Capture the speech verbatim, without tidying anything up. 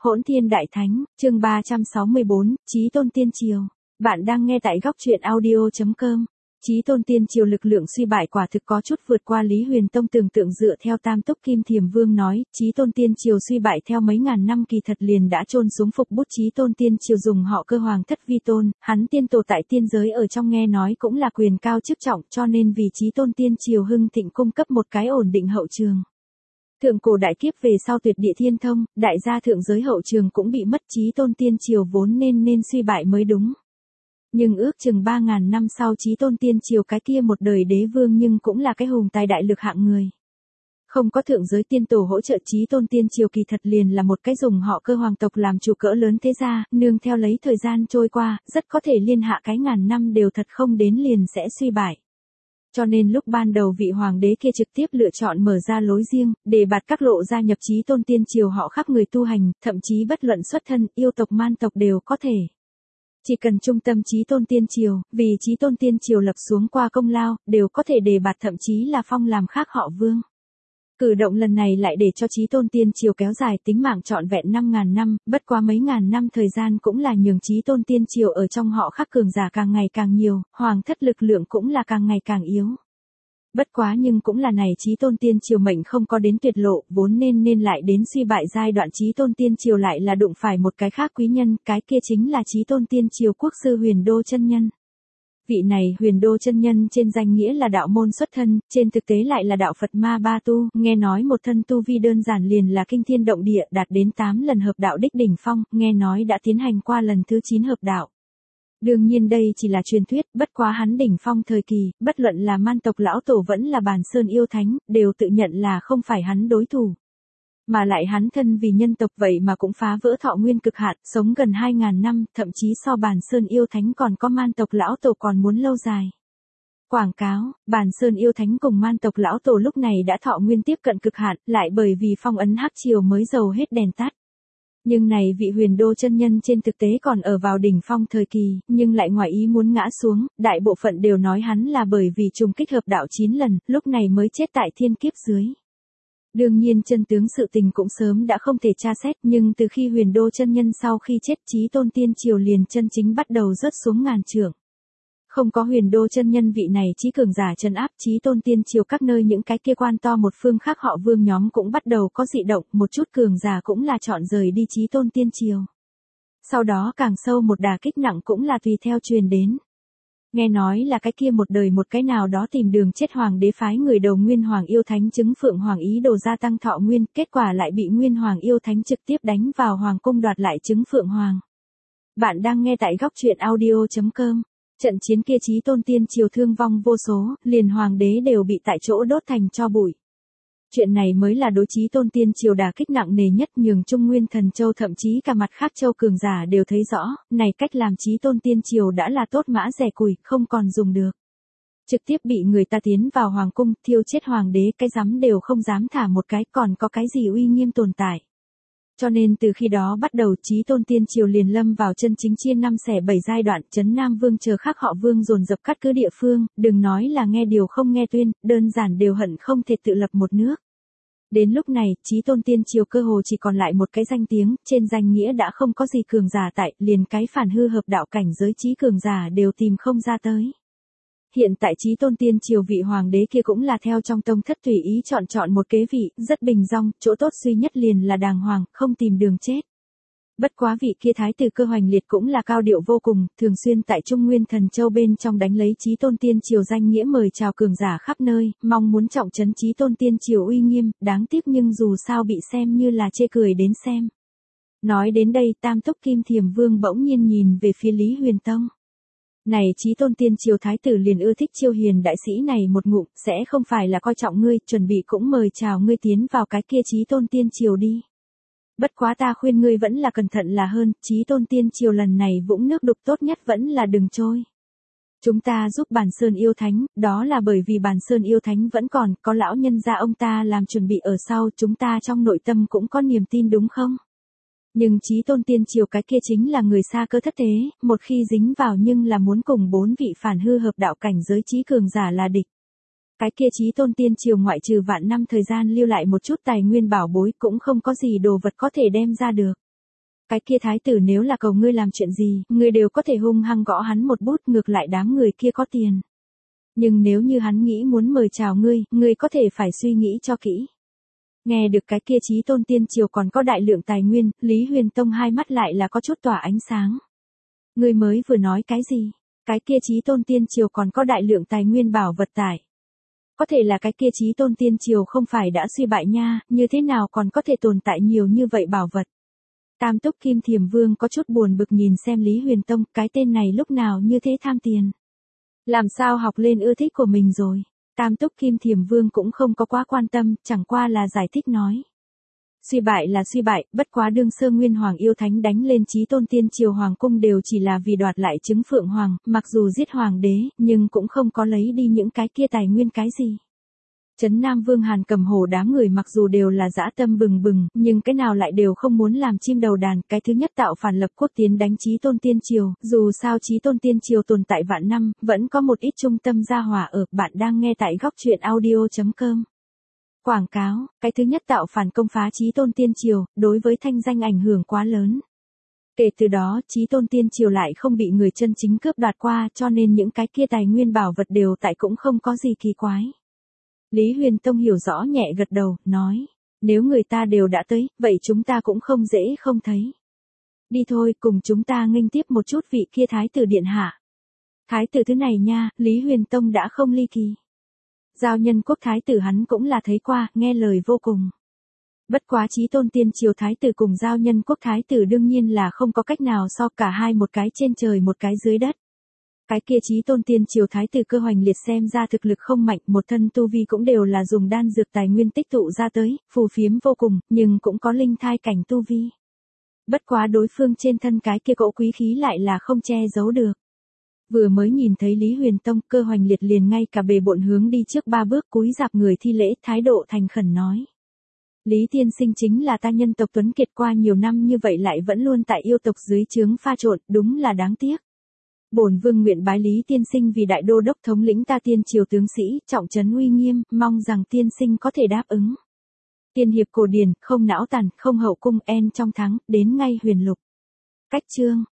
Hỗn Thiên Đại Thánh, chương ba trăm sáu mươi bốn, Chí Tôn Tiên Triều. Bạn đang nghe tại góc truyện audio chấm com. Chí Tôn Tiên Triều lực lượng suy bại quả thực có chút vượt qua Lý Huyền Tông tưởng tượng. Dựa theo Tam Túc Kim Thiềm Vương nói, Chí Tôn Tiên Triều suy bại theo mấy ngàn năm kỳ thật liền đã chôn xuống phục bút. Chí Tôn Tiên Triều dùng họ Cơ Hoàng thất vi tôn, hắn tiên tổ tại tiên giới ở trong nghe nói cũng là quyền cao chức trọng, cho nên vì Chí Tôn Tiên Triều hưng thịnh cung cấp một cái ổn định hậu trường. Thượng cổ đại kiếp về sau tuyệt địa thiên thông, đại gia thượng giới hậu trường cũng bị mất. Chí Tôn Tiên Triều vốn nên nên suy bại mới đúng. Nhưng ước chừng ba ngàn năm sau Chí Tôn Tiên Triều cái kia một đời đế vương nhưng cũng là cái hùng tài đại lực hạng người. Không có thượng giới tiên tổ hỗ trợ, Chí Tôn Tiên Triều kỳ thật liền là một cái dùng họ Cơ hoàng tộc làm chủ cỡ lớn thế gia, nương theo lấy thời gian trôi qua, rất có thể liên hạ cái ngàn năm đều thật không đến liền sẽ suy bại. Cho nên lúc ban đầu vị hoàng đế kia trực tiếp lựa chọn mở ra lối riêng, để bạt các lộ gia nhập Chí Tôn Tiên Triều họ khác người tu hành, thậm chí bất luận xuất thân, yêu tộc man tộc đều có thể. Chỉ cần trung tâm Chí Tôn Tiên Triều, vì Chí Tôn Tiên Triều lập xuống qua công lao, đều có thể đề bạt thậm chí là phong làm khác họ vương. Cử động lần này lại để cho Chí Tôn Tiên Triều kéo dài tính mạng trọn vẹn năm ngàn năm, bất quá mấy ngàn năm thời gian cũng là nhường Chí Tôn Tiên Triều ở trong họ khác cường giả càng ngày càng nhiều, hoàng thất lực lượng cũng là càng ngày càng yếu. Bất quá nhưng cũng là này Chí Tôn Tiên Triều mệnh không có đến tuyệt lộ, vốn nên nên lại đến suy bại giai đoạn. Chí Tôn Tiên Triều lại là đụng phải một cái khác quý nhân, cái kia chính là Chí Tôn Tiên Triều quốc sư Huyền Đô chân nhân. Vị này Huyền Đô chân nhân trên danh nghĩa là đạo môn xuất thân, trên thực tế lại là đạo Phật ma ba tu, nghe nói một thân tu vi đơn giản liền là kinh thiên động địa, đạt đến tám lần hợp đạo đích đỉnh phong, nghe nói đã tiến hành qua lần thứ chín hợp đạo. Đương nhiên đây chỉ là truyền thuyết, bất quá hắn đỉnh phong thời kỳ, bất luận là man tộc lão tổ vẫn là Bàn Sơn yêu thánh, đều tự nhận là không phải hắn đối thủ. Mà lại hắn thân vì nhân tộc vậy mà cũng phá vỡ thọ nguyên cực hạn, sống gần hai ngàn năm, thậm chí so Bàn Sơn yêu thánh còn có man tộc lão tổ còn muốn lâu dài. Quảng cáo, Bàn Sơn yêu thánh cùng man tộc lão tổ lúc này đã thọ nguyên tiếp cận cực hạn, lại bởi vì phong ấn hắc triều mới dầu hết đèn tắt. Nhưng này vị Huyền Đô chân nhân trên thực tế còn ở vào đỉnh phong thời kỳ, nhưng lại ngoài ý muốn ngã xuống, đại bộ phận đều nói hắn là bởi vì trùng kích hợp đạo chín lần, lúc này mới chết tại thiên kiếp dưới. Đương nhiên chân tướng sự tình cũng sớm đã không thể tra xét, nhưng từ khi Huyền Đô chân nhân sau khi chết, Chí Tôn Tiên Triều liền chân chính bắt đầu rớt xuống ngàn trượng. Không có Huyền Đô chân nhân vị này chí cường giả trấn áp, Chí Tôn Tiên Triều các nơi những cái kia quan to một phương khác họ vương nhóm cũng bắt đầu có dị động, một chút cường giả cũng là chọn rời đi Chí Tôn Tiên Triều. Sau đó càng sâu một đả kích nặng cũng là tùy theo truyền đến. Nghe nói là cái kia một đời một cái nào đó tìm đường chết hoàng đế phái người đầu Nguyên Hoàng yêu thánh chứng Phượng Hoàng ý đồ gia tăng thọ nguyên, kết quả lại bị Nguyên Hoàng yêu thánh trực tiếp đánh vào hoàng cung đoạt lại chứng Phượng Hoàng. Bạn đang nghe tại góc truyện audio chấm com. Trận chiến kia Chí Tôn Tiên Triều thương vong vô số, liền hoàng đế đều bị tại chỗ đốt thành tro bụi. Chuyện này mới là đối Chí Tôn Tiên Triều đả kích nặng nề nhất, nhường Trung Nguyên Thần Châu thậm chí cả mặt khác châu cường giả đều thấy rõ, này cách làm Chí Tôn Tiên Triều đã là tốt mã rẻ củi, không còn dùng được. Trực tiếp bị người ta tiến vào hoàng cung, thiêu chết hoàng đế, cái rắm đều không dám thả một cái, còn có cái gì uy nghiêm tồn tại. Cho nên từ khi đó bắt đầu Chí Tôn Tiên Triều liền lâm vào chân chính chia năm xẻ bảy giai đoạn, Trấn Nam Vương chờ khác họ Vương dồn dập cắt cứ địa phương, đừng nói là nghe điều không nghe tuyên, đơn giản đều hận không thể tự lập một nước. Đến lúc này, Chí Tôn Tiên Triều cơ hồ chỉ còn lại một cái danh tiếng, trên danh nghĩa đã không có gì cường giả tại, liền cái phản hư hợp đạo cảnh giới chí cường giả đều tìm không ra tới. Hiện tại Chí Tôn Tiên Triều vị hoàng đế kia cũng là theo trong tông thất tùy ý chọn chọn một kế vị, rất bình dong, chỗ tốt duy nhất liền là đàng hoàng, không tìm đường chết. Bất quá vị kia thái tử Cơ Hoành Liệt cũng là cao điệu vô cùng, thường xuyên tại Trung Nguyên Thần Châu bên trong đánh lấy Chí Tôn Tiên Triều danh nghĩa mời chào cường giả khắp nơi, mong muốn trọng trấn Chí Tôn Tiên Triều uy nghiêm, đáng tiếc nhưng dù sao bị xem như là chê cười đến xem. Nói đến đây Tam Túc Kim Thiềm Vương bỗng nhiên nhìn về phía Lý Huyền Tông. Này Chí Tôn Tiên Triều thái tử liền ưa thích chiêu hiền đại sĩ này một ngụm, sẽ không phải là coi trọng ngươi, chuẩn bị cũng mời chào ngươi tiến vào cái kia Chí Tôn Tiên Triều đi. Bất quá ta khuyên ngươi vẫn là cẩn thận là hơn, Chí Tôn Tiên Triều lần này vũng nước đục tốt nhất vẫn là đừng trôi. Chúng ta giúp Bàn Sơn yêu thánh, đó là bởi vì Bàn Sơn yêu thánh vẫn còn, có lão nhân gia ông ta làm chuẩn bị ở sau, chúng ta trong nội tâm cũng có niềm tin đúng không? Nhưng Chí Tôn Tiên Triều cái kia chính là người xa cơ thất thế, một khi dính vào nhưng là muốn cùng bốn vị phản hư hợp đạo cảnh giới chí cường giả là địch. Cái kia Chí Tôn Tiên Triều ngoại trừ vạn năm thời gian lưu lại một chút tài nguyên bảo bối cũng không có gì đồ vật có thể đem ra được. Cái kia thái tử nếu là cầu ngươi làm chuyện gì, ngươi đều có thể hung hăng gõ hắn một bút, ngược lại đám người kia có tiền. Nhưng nếu như hắn nghĩ muốn mời chào ngươi, ngươi có thể phải suy nghĩ cho kỹ. Nghe được cái kia Chí Tôn Tiên Triều còn có đại lượng tài nguyên, Lý Huyền Tông hai mắt lại là có chút tỏa ánh sáng. Ngươi mới vừa nói cái gì? Cái kia Chí Tôn Tiên Triều còn có đại lượng tài nguyên bảo vật tại. Có thể là cái kia Chí Tôn Tiên Triều không phải đã suy bại nha, như thế nào còn có thể tồn tại nhiều như vậy bảo vật. Tam Túc Kim Thiềm Vương có chút buồn bực nhìn xem Lý Huyền Tông, cái tên này lúc nào như thế tham tiền. Làm sao học lên ưa thích của mình rồi. Tam Túc Kim Thiềm Vương cũng không có quá quan tâm, chẳng qua là giải thích nói. Suy bại là suy bại, bất quá đương sơ Nguyên Hoàng yêu thánh đánh lên Chí Tôn Tiên Triều Hoàng cung đều chỉ là vì đoạt lại trứng Phượng Hoàng, mặc dù giết Hoàng đế, nhưng cũng không có lấy đi những cái kia tài nguyên cái gì. Trấn Nam Vương Hàn Cầm Hổ đám người mặc dù đều là dã tâm bừng bừng, nhưng cái nào lại đều không muốn làm chim đầu đàn, cái thứ nhất tạo phản lập quốc tiến đánh Chí Tôn Tiên Triều, dù sao Chí Tôn Tiên Triều tồn tại vạn năm, vẫn có một ít trung tâm gia hỏa ở, bạn đang nghe tại góc truyện audio chấm com. Quảng cáo, cái thứ nhất tạo phản công phá Chí Tôn Tiên Triều, đối với thanh danh ảnh hưởng quá lớn. Kể từ đó, Chí Tôn Tiên Triều lại không bị người chân chính cướp đoạt qua, cho nên những cái kia tài nguyên bảo vật đều tại cũng không có gì kỳ quái. Lý Huyền Tông hiểu rõ nhẹ gật đầu, nói, nếu người ta đều đã tới, vậy chúng ta cũng không dễ không thấy. Đi thôi, cùng chúng ta nghênh tiếp một chút vị kia thái tử điện hạ. Thái tử thứ này nha, Lý Huyền Tông đã không ly kỳ. Giao Nhân Quốc thái tử hắn cũng là thấy qua, nghe lời vô cùng. Bất quá Chí Tôn Tiên Triều thái tử cùng Giao Nhân Quốc thái tử đương nhiên là không có cách nào so, cả hai một cái trên trời một cái dưới đất. Cái kia Chí Tôn Tiên Triều thái tử Cơ Hoành Liệt xem ra thực lực không mạnh, một thân tu vi cũng đều là dùng đan dược tài nguyên tích tụ ra tới, phù phiếm vô cùng, nhưng cũng có linh thai cảnh tu vi. Bất quá đối phương trên thân cái kia cỗ quý khí lại là không che giấu được. Vừa mới nhìn thấy Lý Huyền Tông, Cơ Hoành Liệt liền ngay cả bề bộn hướng đi trước ba bước, cúi rạp người thi lễ, thái độ thành khẩn nói. Lý tiên sinh chính là ta nhân tộc tuấn kiệt, qua nhiều năm như vậy lại vẫn luôn tại yêu tộc dưới trướng pha trộn, đúng là đáng tiếc. Bổn vương nguyện bái Lý tiên sinh vì đại đô đốc thống lĩnh ta Tiên Triều tướng sĩ, trọng trấn uy nghiêm, mong rằng tiên sinh có thể đáp ứng. Tiên hiệp cổ điển, không não tàn, không hậu cung, en trong thắng, đến ngay huyền lục. Cách chương,